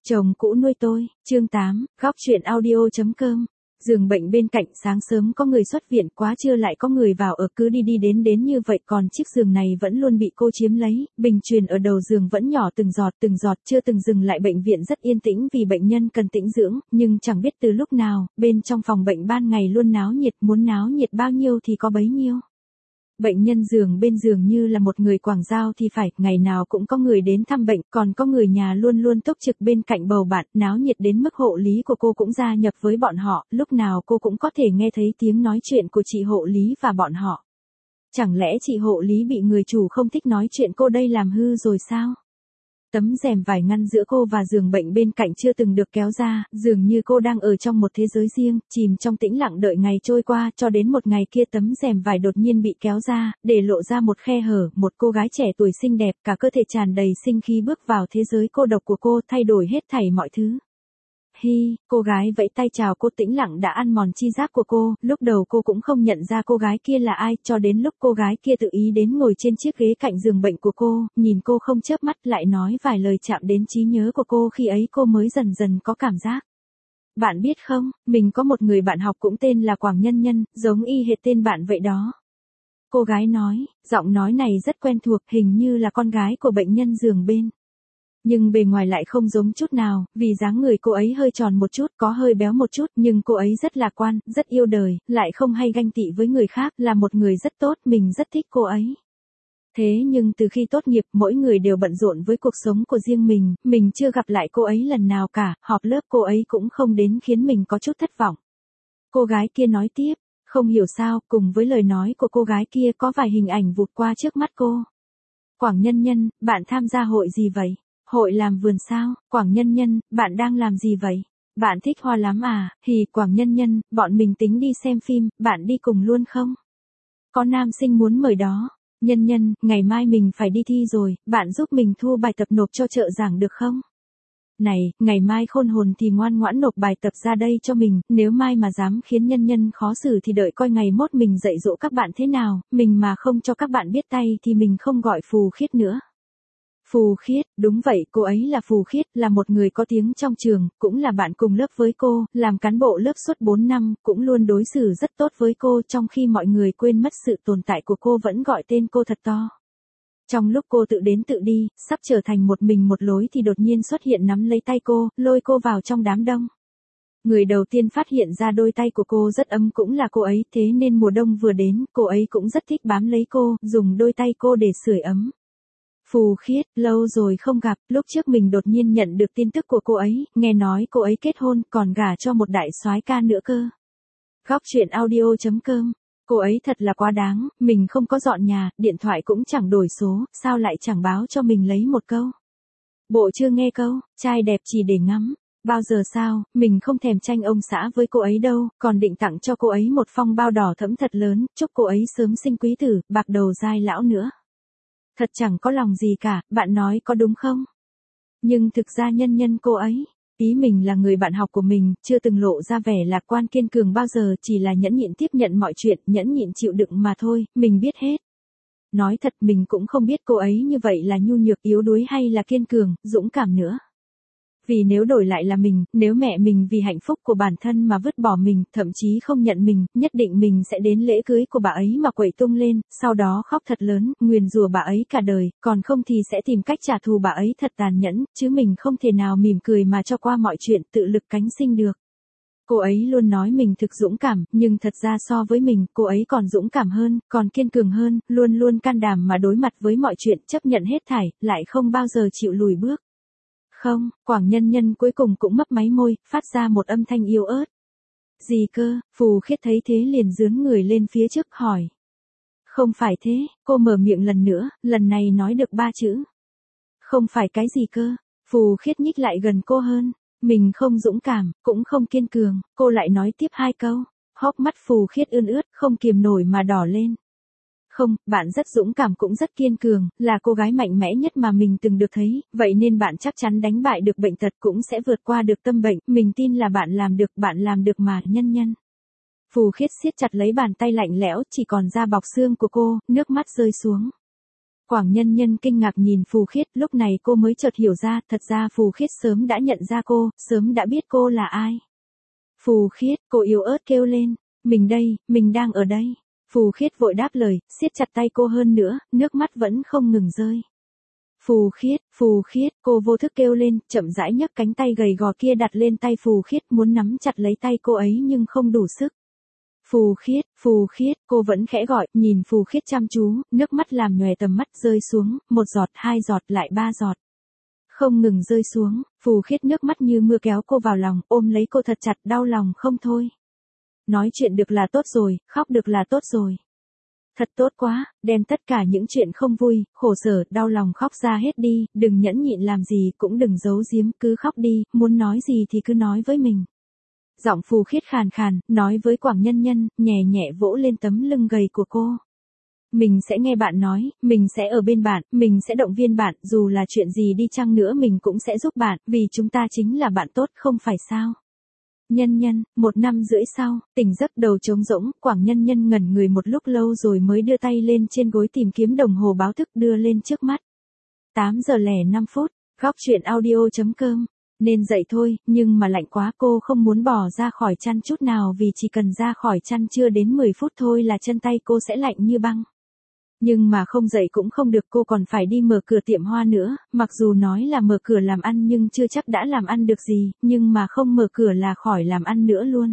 Chồng cũ nuôi tôi, chương 8, góc chuyện audio.com. Giường bệnh bên cạnh, sáng sớm có người xuất viện, quá trưa lại có người vào ở, cứ đi đi đến như vậy, còn chiếc giường này vẫn luôn bị cô chiếm lấy. Bình truyền ở đầu giường vẫn nhỏ từng giọt, chưa từng dừng lại. Bệnh viện rất yên tĩnh vì bệnh nhân cần tĩnh dưỡng, nhưng chẳng biết từ lúc nào, bên trong phòng bệnh ban ngày luôn náo nhiệt, muốn náo nhiệt bao nhiêu thì có bấy nhiêu. Bệnh nhân giường bên giường như là một người quảng giao thì phải, ngày nào cũng có người đến thăm bệnh, còn có người nhà luôn luôn túc trực bên cạnh bầu bạn, náo nhiệt đến mức hộ lý của cô cũng gia nhập với bọn họ, lúc nào cô cũng có thể nghe thấy tiếng nói chuyện của chị hộ lý và bọn họ. Chẳng lẽ chị hộ lý bị người chủ không thích nói chuyện cô đây làm hư rồi sao? Tấm rèm vải ngăn giữa cô và giường bệnh bên cạnh chưa từng được kéo ra, dường như cô đang ở trong một thế giới riêng, chìm trong tĩnh lặng đợi ngày trôi qua, cho đến một ngày kia tấm rèm vải đột nhiên bị kéo ra, để lộ ra một khe hở, một cô gái trẻ tuổi xinh đẹp, cả cơ thể tràn đầy sinh khí bước vào thế giới cô độc của cô, thay đổi hết thảy mọi thứ. Hi, cô gái vẫy tay chào cô, tĩnh lặng đã ăn mòn chi giác của cô, lúc đầu cô cũng không nhận ra cô gái kia là ai, cho đến lúc cô gái kia tự ý đến ngồi trên chiếc ghế cạnh giường bệnh của cô, nhìn cô không chớp mắt, lại nói vài lời chạm đến trí nhớ của cô, khi ấy cô mới dần dần có cảm giác. Bạn biết không, mình có một người bạn học cũng tên là Quảng Nhân Nhân, giống y hệt tên bạn vậy đó. Cô gái nói, giọng nói này rất quen thuộc, hình như là con gái của bệnh nhân giường bên. Nhưng bề ngoài lại không giống chút nào, vì dáng người cô ấy hơi tròn một chút, có hơi béo một chút, nhưng cô ấy rất lạc quan, rất yêu đời, lại không hay ganh tị với người khác, là một người rất tốt, mình rất thích cô ấy. Thế nhưng từ khi tốt nghiệp, mỗi người đều bận rộn với cuộc sống của riêng mình chưa gặp lại cô ấy lần nào cả, họp lớp cô ấy cũng không đến, khiến mình có chút thất vọng. Cô gái kia nói tiếp, không hiểu sao, cùng với lời nói của cô gái kia có vài hình ảnh vụt qua trước mắt cô. Quảng Nhân Nhân, bạn tham gia hội gì vậy? Hội làm vườn sao? Quảng Nhân Nhân, bạn đang làm gì vậy? Bạn thích hoa lắm à? Hì, Quảng Nhân Nhân, bọn mình tính đi xem phim, bạn đi cùng luôn không? Có nam sinh muốn mời đó. Nhân Nhân, ngày mai mình phải đi thi rồi, bạn giúp mình thu bài tập nộp cho trợ giảng được không? Này, ngày mai khôn hồn thì ngoan ngoãn nộp bài tập ra đây cho mình, nếu mai mà dám khiến Nhân Nhân khó xử thì đợi coi ngày mốt mình dạy dỗ các bạn thế nào, mình mà không cho các bạn biết tay thì mình không gọi Phù Khiết nữa. Phù Khiết, đúng vậy, cô ấy là Phù Khiết, là một người có tiếng trong trường, cũng là bạn cùng lớp với cô, làm cán bộ lớp suốt 4 năm, cũng luôn đối xử rất tốt với cô, trong khi mọi người quên mất sự tồn tại của cô vẫn gọi tên cô thật to. Trong lúc cô tự đến tự đi, sắp trở thành một mình một lối thì đột nhiên xuất hiện nắm lấy tay cô, lôi cô vào trong đám đông. Người đầu tiên phát hiện ra đôi tay của cô rất ấm cũng là cô ấy, thế nên mùa đông vừa đến, cô ấy cũng rất thích bám lấy cô, dùng đôi tay cô để sưởi ấm. Phù Khiết, lâu rồi không gặp, lúc trước mình đột nhiên nhận được tin tức của cô ấy, nghe nói cô ấy kết hôn, còn gả cho một đại soái ca nữa cơ. Góc chuyện audio.com. Cô ấy thật là quá đáng, mình không có dọn nhà, điện thoại cũng chẳng đổi số, sao lại chẳng báo cho mình lấy một câu. Bộ chưa nghe câu, trai đẹp chỉ để ngắm. Bao giờ sao, mình không thèm tranh ông xã với cô ấy đâu, còn định tặng cho cô ấy một phong bao đỏ thẫm thật lớn, chúc cô ấy sớm sinh quý tử, bạc đầu dai lão nữa. Thật chẳng có lòng gì cả, bạn nói có đúng không? Nhưng thực ra Nhân Nhân cô ấy, ý mình là người bạn học của mình, chưa từng lộ ra vẻ lạc quan kiên cường bao giờ, chỉ là nhẫn nhịn tiếp nhận mọi chuyện, nhẫn nhịn chịu đựng mà thôi, mình biết hết. Nói thật mình cũng không biết cô ấy như vậy là nhu nhược yếu đuối hay là kiên cường, dũng cảm nữa. Vì nếu đổi lại là mình, nếu mẹ mình vì hạnh phúc của bản thân mà vứt bỏ mình, thậm chí không nhận mình, nhất định mình sẽ đến lễ cưới của bà ấy mà quẩy tung lên, sau đó khóc thật lớn, nguyền rủa bà ấy cả đời, còn không thì sẽ tìm cách trả thù bà ấy thật tàn nhẫn, chứ mình không thể nào mỉm cười mà cho qua mọi chuyện, tự lực cánh sinh được. Cô ấy luôn nói mình thực dũng cảm, nhưng thật ra so với mình, cô ấy còn dũng cảm hơn, còn kiên cường hơn, luôn luôn can đảm mà đối mặt với mọi chuyện, chấp nhận hết thảy, lại không bao giờ chịu lùi bước. Không, Quảng Nhân Nhân cuối cùng cũng mấp máy môi, phát ra một âm thanh yếu ớt. Gì cơ? Phù Khiết thấy thế liền dướn người lên phía trước hỏi. Không phải thế, cô mở miệng lần nữa, lần này nói được 3 chữ. Không phải cái gì cơ? Phù Khiết nhích lại gần cô hơn. Mình không dũng cảm, cũng không kiên cường, cô lại nói tiếp 2 câu. Hốc mắt Phù Khiết ươn ướt, không kiềm nổi mà đỏ lên. Không, bạn rất dũng cảm cũng rất kiên cường, là cô gái mạnh mẽ nhất mà mình từng được thấy, vậy nên bạn chắc chắn đánh bại được bệnh tật cũng sẽ vượt qua được tâm bệnh, mình tin là bạn làm được mà, Nhân Nhân. Phù Khiết siết chặt lấy bàn tay lạnh lẽo, chỉ còn da bọc xương của cô, nước mắt rơi xuống. Quảng Nhân Nhân kinh ngạc nhìn Phù Khiết, lúc này cô mới chợt hiểu ra, thật ra Phù Khiết sớm đã nhận ra cô, sớm đã biết cô là ai. Phù Khiết, cô yếu ớt kêu lên, mình đây, mình đang ở đây. Phù Khiết vội đáp lời, siết chặt tay cô hơn nữa, nước mắt vẫn không ngừng rơi. Phù Khiết, cô vô thức kêu lên, chậm rãi nhấc cánh tay gầy gò kia đặt lên tay Phù Khiết, muốn nắm chặt lấy tay cô ấy nhưng không đủ sức. Phù Khiết, cô vẫn khẽ gọi, nhìn Phù Khiết chăm chú, nước mắt làm nhòe tầm mắt rơi xuống, 1 giọt, 2 giọt, lại 3 giọt. Không ngừng rơi xuống, Phù Khiết nước mắt như mưa kéo cô vào lòng, ôm lấy cô thật chặt, đau lòng không thôi. Nói chuyện được là tốt rồi, khóc được là tốt rồi. Thật tốt quá, đem tất cả những chuyện không vui, khổ sở, đau lòng khóc ra hết đi, đừng nhẫn nhịn làm gì, cũng đừng giấu giếm, cứ khóc đi, muốn nói gì thì cứ nói với mình. Giọng Phù Khiết khàn khàn, nói với Quảng Nhân Nhân, nhẹ nhẹ vỗ lên tấm lưng gầy của cô. Mình sẽ nghe bạn nói, mình sẽ ở bên bạn, mình sẽ động viên bạn, dù là chuyện gì đi chăng nữa mình cũng sẽ giúp bạn, vì chúng ta chính là bạn tốt, không phải sao? Nhân Nhân, 1 năm rưỡi sau, tỉnh giấc đầu trống rỗng, Quảng Nhân Nhân ngẩn người một lúc lâu rồi mới đưa tay lên trên gối tìm kiếm đồng hồ báo thức đưa lên trước mắt. 8 giờ 05 phút, góc chuyện audio.com. Nên dậy thôi, nhưng mà lạnh quá, cô không muốn bỏ ra khỏi chăn chút nào vì chỉ cần ra khỏi chăn chưa đến 10 phút thôi là chân tay cô sẽ lạnh như băng. Nhưng mà không dậy cũng không được, cô còn phải đi mở cửa tiệm hoa nữa, mặc dù nói là mở cửa làm ăn nhưng chưa chắc đã làm ăn được gì, nhưng mà không mở cửa là khỏi làm ăn nữa luôn.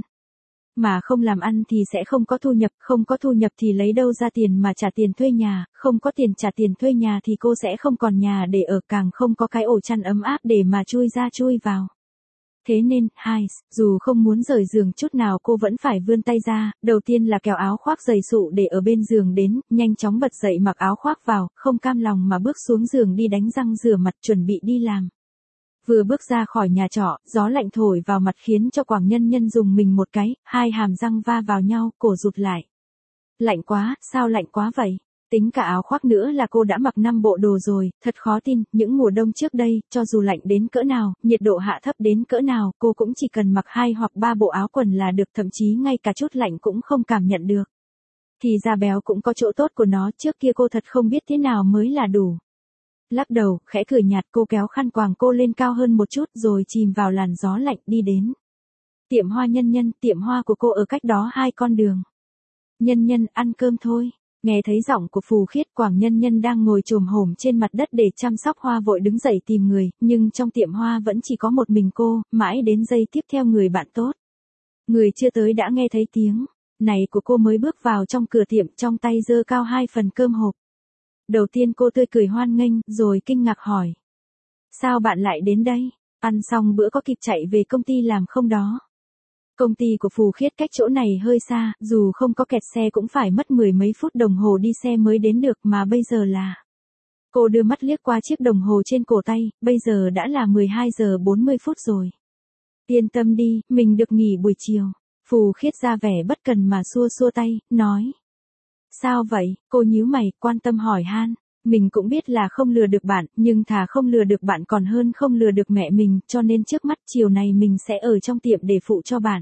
Mà không làm ăn thì sẽ không có thu nhập, không có thu nhập thì lấy đâu ra tiền mà trả tiền thuê nhà, không có tiền trả tiền thuê nhà thì cô sẽ không còn nhà để ở, càng không có cái ổ chăn ấm áp để mà chui ra chui vào. Thế nên, dù không muốn rời giường chút nào cô vẫn phải vươn tay ra, đầu tiên là kéo áo khoác dày sụ để ở bên giường đến, nhanh chóng bật dậy mặc áo khoác vào, không cam lòng mà bước xuống giường đi đánh răng rửa mặt chuẩn bị đi làm. Vừa bước ra khỏi nhà trọ, gió lạnh thổi vào mặt khiến cho Quảng Nhân Nhân dùng mình một cái, 2 hàm răng va vào nhau, cổ rụt lại. Lạnh quá, sao lạnh quá vậy? Tính cả áo khoác nữa là cô đã mặc 5 bộ đồ rồi, thật khó tin, những mùa đông trước đây, cho dù lạnh đến cỡ nào, nhiệt độ hạ thấp đến cỡ nào, cô cũng chỉ cần mặc 2 hoặc 3 bộ áo quần là được, thậm chí ngay cả chút lạnh cũng không cảm nhận được. Thì da béo cũng có chỗ tốt của nó, trước kia cô thật không biết thế nào mới là đủ. Lắc đầu, khẽ cười nhạt, cô kéo khăn quàng cô lên cao hơn một chút rồi chìm vào làn gió lạnh đi đến. Tiệm hoa Nhân Nhân, tiệm hoa của cô ở cách đó 2 con đường. Nhân Nhân, ăn cơm thôi. Nghe thấy giọng của Phù Khiết, Quảng Nhân Nhân đang ngồi chồm hổm trên mặt đất để chăm sóc hoa vội đứng dậy tìm người, nhưng trong tiệm hoa vẫn chỉ có một mình cô, mãi đến giây tiếp theo người bạn tốt. Người chưa tới đã nghe thấy tiếng này của cô mới bước vào trong cửa tiệm, trong tay giơ cao 2 phần cơm hộp. Đầu tiên cô tươi cười hoan nghênh, rồi kinh ngạc hỏi. Sao bạn lại đến đây? Ăn xong bữa có kịp chạy về công ty làm không đó? Công ty của Phù Khiết cách chỗ này hơi xa, dù không có kẹt xe cũng phải mất 10 mấy phút đồng hồ đi xe mới đến được, mà bây giờ là... Cô đưa mắt liếc qua chiếc đồng hồ trên cổ tay, bây giờ đã là 12 giờ 40 phút rồi. Yên tâm đi, mình được nghỉ buổi chiều. Phù Khiết ra vẻ bất cần mà xua xua tay, nói. Sao vậy? Cô nhíu mày, quan tâm hỏi han. Mình cũng biết là không lừa được bạn, nhưng thà không lừa được bạn còn hơn không lừa được mẹ mình, cho nên trước mắt chiều này mình sẽ ở trong tiệm để phụ cho bạn.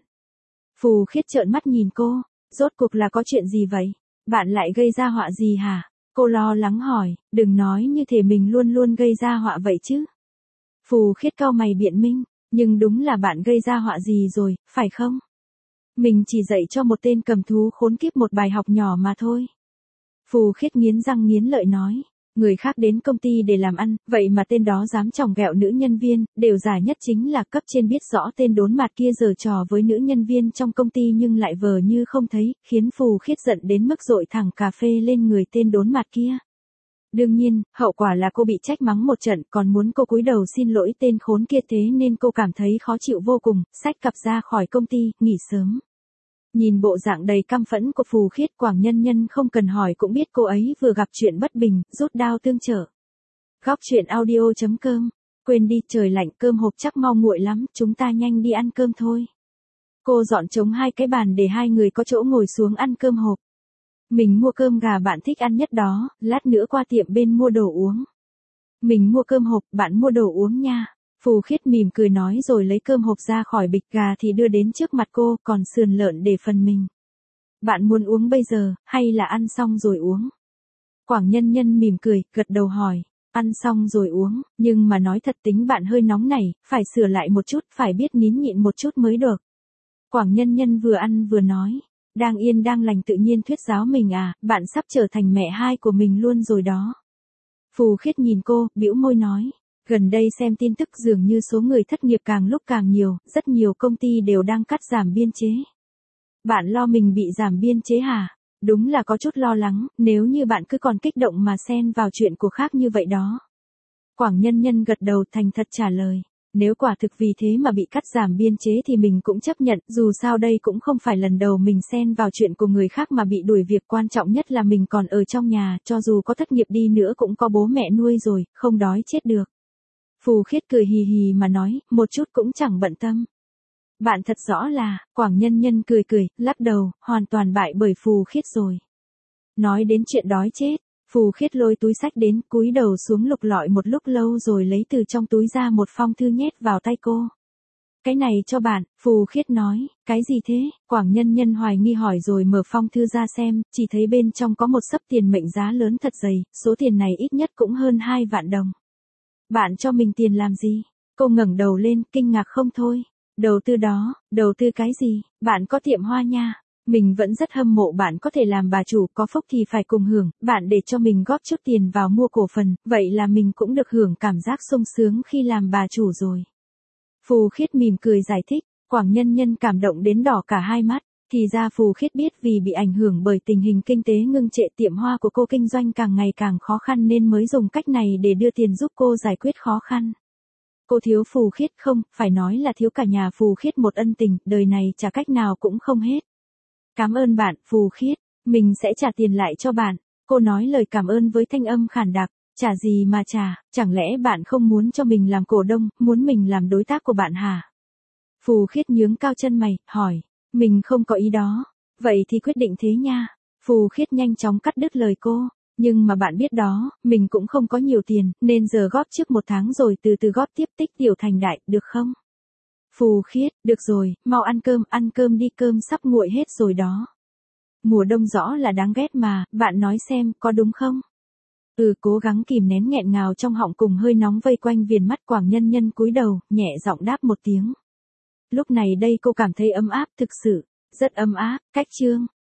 Phù Khiết trợn mắt nhìn cô, rốt cuộc là có chuyện gì vậy? Bạn lại gây ra họa gì hả? Cô lo lắng hỏi, đừng nói như thể mình luôn luôn gây ra họa vậy chứ. Phù Khiết cau mày biện minh, nhưng đúng là bạn gây ra họa gì rồi, phải không? Mình chỉ dạy cho một tên cầm thú khốn kiếp một bài học nhỏ mà thôi. Phù Khiết nghiến răng nghiến lợi nói, người khác đến công ty để làm ăn, vậy mà tên đó dám chọc ghẹo nữ nhân viên, đều giả nhất chính là cấp trên biết rõ tên đốn mặt kia giở trò với nữ nhân viên trong công ty nhưng lại vờ như không thấy, khiến Phù Khiết giận đến mức dội thẳng cà phê lên người tên đốn mặt kia. Đương nhiên, hậu quả là cô bị trách mắng một trận, còn muốn cô cúi đầu xin lỗi tên khốn kia, thế nên cô cảm thấy khó chịu vô cùng, xách cặp ra khỏi công ty, nghỉ sớm. Nhìn bộ dạng đầy căm phẫn của Phù Khiết, Quảng Nhân Nhân không cần hỏi cũng biết cô ấy vừa gặp chuyện bất bình, rút đao tương trợ. Góc chuyện audio.com. Quên đi, trời lạnh, cơm hộp chắc mau nguội lắm, chúng ta nhanh đi ăn cơm thôi. Cô dọn trống 2 cái bàn để 2 người có chỗ ngồi xuống ăn cơm hộp. Mình mua cơm gà bạn thích ăn nhất đó, lát nữa qua tiệm bên mua đồ uống. Mình mua cơm hộp, bạn mua đồ uống nha. Phù Khiết mỉm cười nói rồi lấy cơm hộp ra khỏi bịch, gà thì đưa đến trước mặt cô, còn sườn lợn để phần mình. Bạn muốn uống bây giờ, hay là ăn xong rồi uống? Quảng Nhân Nhân mỉm cười, gật đầu hỏi. Ăn xong rồi uống, nhưng mà nói thật tính bạn hơi nóng này, phải sửa lại một chút, phải biết nín nhịn một chút mới được. Quảng Nhân Nhân vừa ăn vừa nói. Đang yên đang lành tự nhiên thuyết giáo mình à, bạn sắp trở thành mẹ hai của mình luôn rồi đó. Phù Khiết nhìn cô, bĩu môi nói. Gần đây xem tin tức dường như số người thất nghiệp càng lúc càng nhiều, rất nhiều công ty đều đang cắt giảm biên chế. Bạn lo mình bị giảm biên chế hả? Đúng là có chút lo lắng, nếu như bạn cứ còn kích động mà xen vào chuyện của khác như vậy đó. Quảng Nhân Nhân gật đầu thành thật trả lời. Nếu quả thực vì thế mà bị cắt giảm biên chế thì mình cũng chấp nhận, dù sao đây cũng không phải lần đầu mình xen vào chuyện của người khác mà bị đuổi việc, quan trọng nhất là mình còn ở trong nhà, cho dù có thất nghiệp đi nữa cũng có bố mẹ nuôi rồi, không đói chết được. Phù Khiết cười hì hì mà nói, một chút cũng chẳng bận tâm. Bạn thật rõ là, Quảng Nhân Nhân cười cười, lắc đầu, hoàn toàn bại bởi Phù Khiết rồi. Nói đến chuyện đói chết, Phù Khiết lôi túi xách đến, cúi đầu xuống lục lọi một lúc lâu rồi lấy từ trong túi ra một phong thư nhét vào tay cô. Cái này cho bạn, Phù Khiết nói, cái gì thế? Quảng Nhân Nhân hoài nghi hỏi rồi mở phong thư ra xem, chỉ thấy bên trong có một xấp tiền mệnh giá lớn thật dày, số tiền này ít nhất cũng hơn 2 vạn đồng. Bạn cho mình tiền làm gì? Cô ngẩng đầu lên, kinh ngạc không thôi. Đầu tư đó, đầu tư cái gì? Bạn có tiệm hoa nha. Mình vẫn rất hâm mộ bạn có thể làm bà chủ, có phúc thì phải cùng hưởng, bạn để cho mình góp chút tiền vào mua cổ phần, vậy là mình cũng được hưởng cảm giác sung sướng khi làm bà chủ rồi. Phù Khiết mỉm cười giải thích, Quảng Nhân Nhân cảm động đến đỏ cả hai mắt, thì ra Phù Khiết biết vì bị ảnh hưởng bởi tình hình kinh tế ngưng trệ tiệm hoa của cô kinh doanh càng ngày càng khó khăn nên mới dùng cách này để đưa tiền giúp cô giải quyết khó khăn. Cô thiếu Phù Khiết không, phải nói là thiếu cả nhà Phù Khiết một ân tình, đời này trả cách nào cũng không hết. Cảm ơn bạn, Phù Khiết, mình sẽ trả tiền lại cho bạn. Cô nói lời cảm ơn với thanh âm khàn đặc, trả gì mà trả, chẳng lẽ bạn không muốn cho mình làm cổ đông, muốn mình làm đối tác của bạn hả? Phù Khiết nhướng cao chân mày, hỏi, mình không có ý đó, vậy thì quyết định thế nha. Phù Khiết nhanh chóng cắt đứt lời cô, nhưng mà bạn biết đó, mình cũng không có nhiều tiền, nên giờ góp trước 1 tháng rồi từ từ góp tiếp tích tiểu thành đại, được không? Phù Khiết, được rồi, mau ăn cơm đi, cơm sắp nguội hết rồi đó. Mùa đông rõ là đáng ghét mà, bạn nói xem, có đúng không? Cố gắng kìm nén nghẹn ngào trong họng cùng hơi nóng vây quanh viền mắt. Quảng Nhân Nhân cúi đầu, nhẹ giọng đáp một tiếng. Lúc này đây cô cảm thấy ấm áp thực sự, rất ấm áp. Cách chương